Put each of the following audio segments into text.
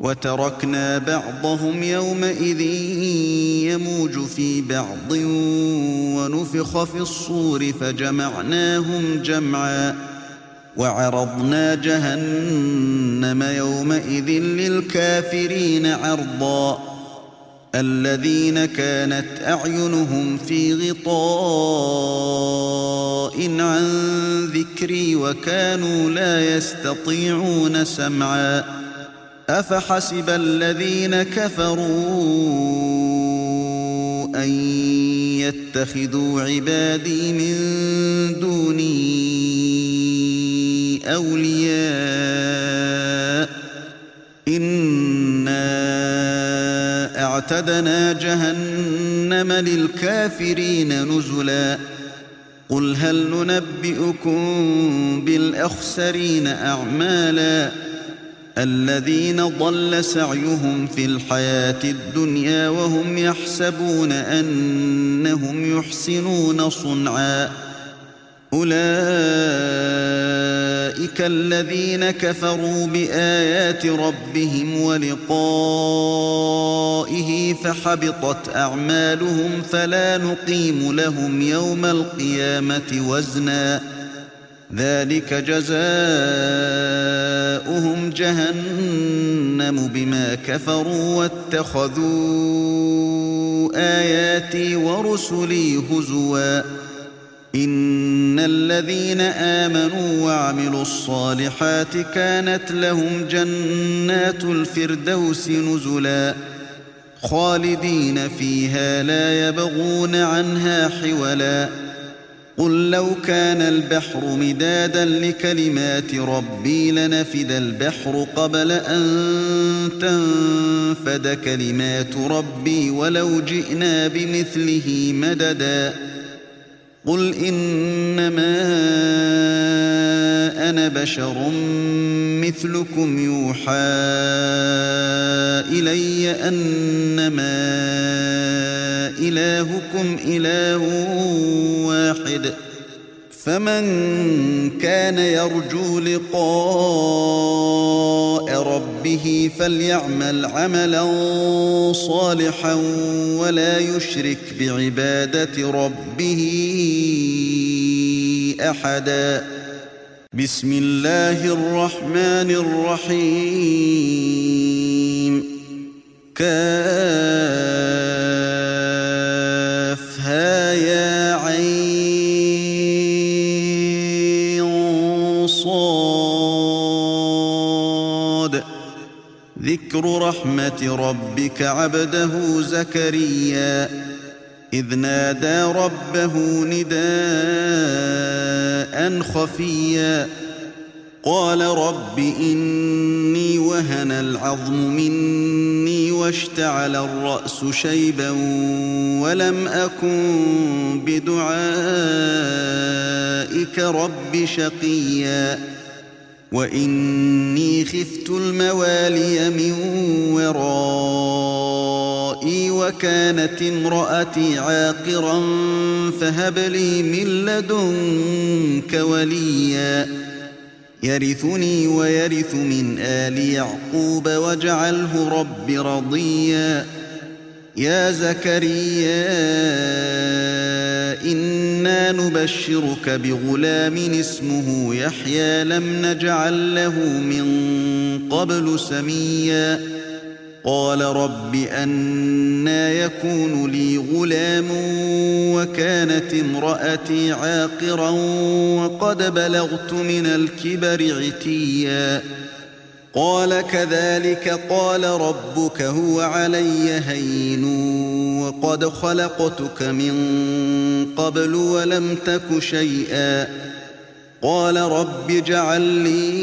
وتركنا بعضهم يومئذ يموج في بعض ونفخ في الصور فجمعناهم جمعا وعرضنا جهنم يومئذ للكافرين عرضا الذين كانت أعينهم في غطاء عن ذكري وكانوا لا يستطيعون سمعا أفحسب الذين كفروا أن يتخذوا عبادي من دوني أولياء إنا اعتدنا جهنم للكافرين نزلا قل هل ننبئكم بالأخسرين أعمالا الذين ضل سعيهم في الحياة الدنيا وهم يحسبون أنهم يحسنون صنعا أولئك الذين كفروا بآيات ربهم ولقائه فحبطت أعمالهم فلا نقيم لهم يوم القيامة وزنا ذلك جزاؤهم جهنم بما كفروا واتخذوا آياتي ورسلي هزوا إن الذين آمنوا وعملوا الصالحات كانت لهم جنات الفردوس نزلا خالدين فيها لا يبغون عنها حولا قل لو كان البحر مدادا لكلمات ربي لنفد البحر قبل أن تنفد كلمات ربي ولو جئنا بمثله مددا قل إنما أنا بشر مثلكم يوحى إلي أنما إلهكم إله واحد فمن كان يرجو لقاء ربه فليعمل عملا صالحا ولا يشرك بعبادة ربه أحدا بسم الله الرحمن الرحيم كافها يا عين صاد ذكر رحمة ربك عبده زكريا إذ نادى ربه نداء خفيا قال رب إني وهن العظم مني واشتعل الرأس شيبا ولم أكن بدعائك رب شقيا وإني خفت الموالي من ورائي وكانت امرأتي عاقرا فهب لي من لدنك وليا يرثني ويرث من آل يعقوب واجعله رب رضيا يا زكريا إنا نبشرك بغلام اسمه يحيى لم نجعل له من قبل سميا قال رب أنى يكون لي غلام وكانت امرأتي عاقرا وقد بلغت من الكبر عتيا قال كذلك قال ربك هو علي هين وقد خلقتك من قبل ولم تك شيئا قال رب اجعل لي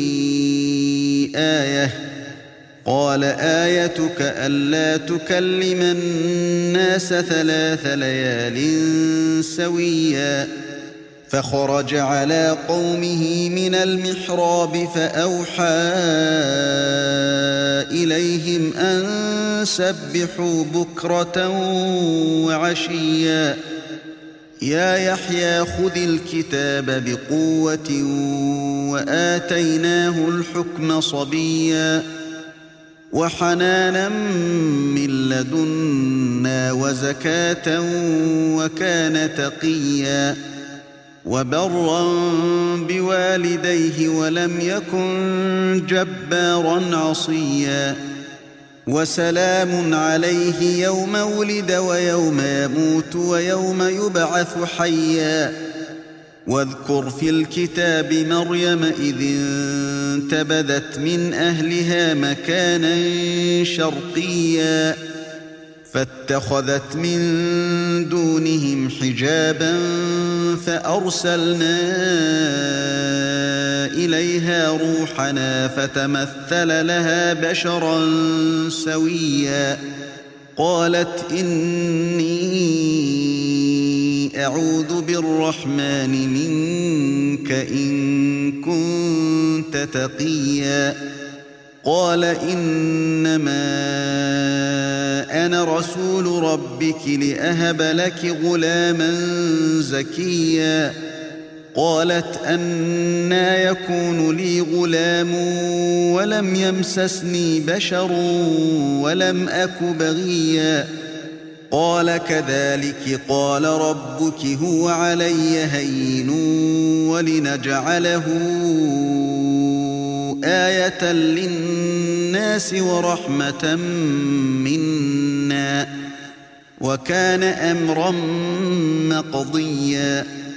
آية قال آيتك ألا تكلم الناس 3 ليال سويا فخرج على قومه من المحراب فأوحى إليهم أن سبحوا بكرة وعشيا يا يحيى خذ الكتاب بقوة وآتيناه الحكم صبيا وحنانا من لدنا وزكاة وكان تقيا وبرا بوالديه ولم يكن جبارا عصيا وسلام عليه يوم ولد ويوم يموت ويوم يبعث حيا واذكر في الكتاب مريم إذ انتبذت من أهلها مكانا شرقيا فاتخذت من دونهم حجابا فأرسلنا إليها روحنا فتمثل لها بشرا سويا قالت إني أعوذ بالرحمن منك إن كنت تقيا قال إنما أنا رسول ربك لأهب لك غلاما زكيا قالت أنى يكون لي غلام ولم يمسسني بشر ولم أك بغيا قال كذلك قال ربك هو علي هين ولنجعله آية للناس ورحمة منا وكان أمرا مقضيا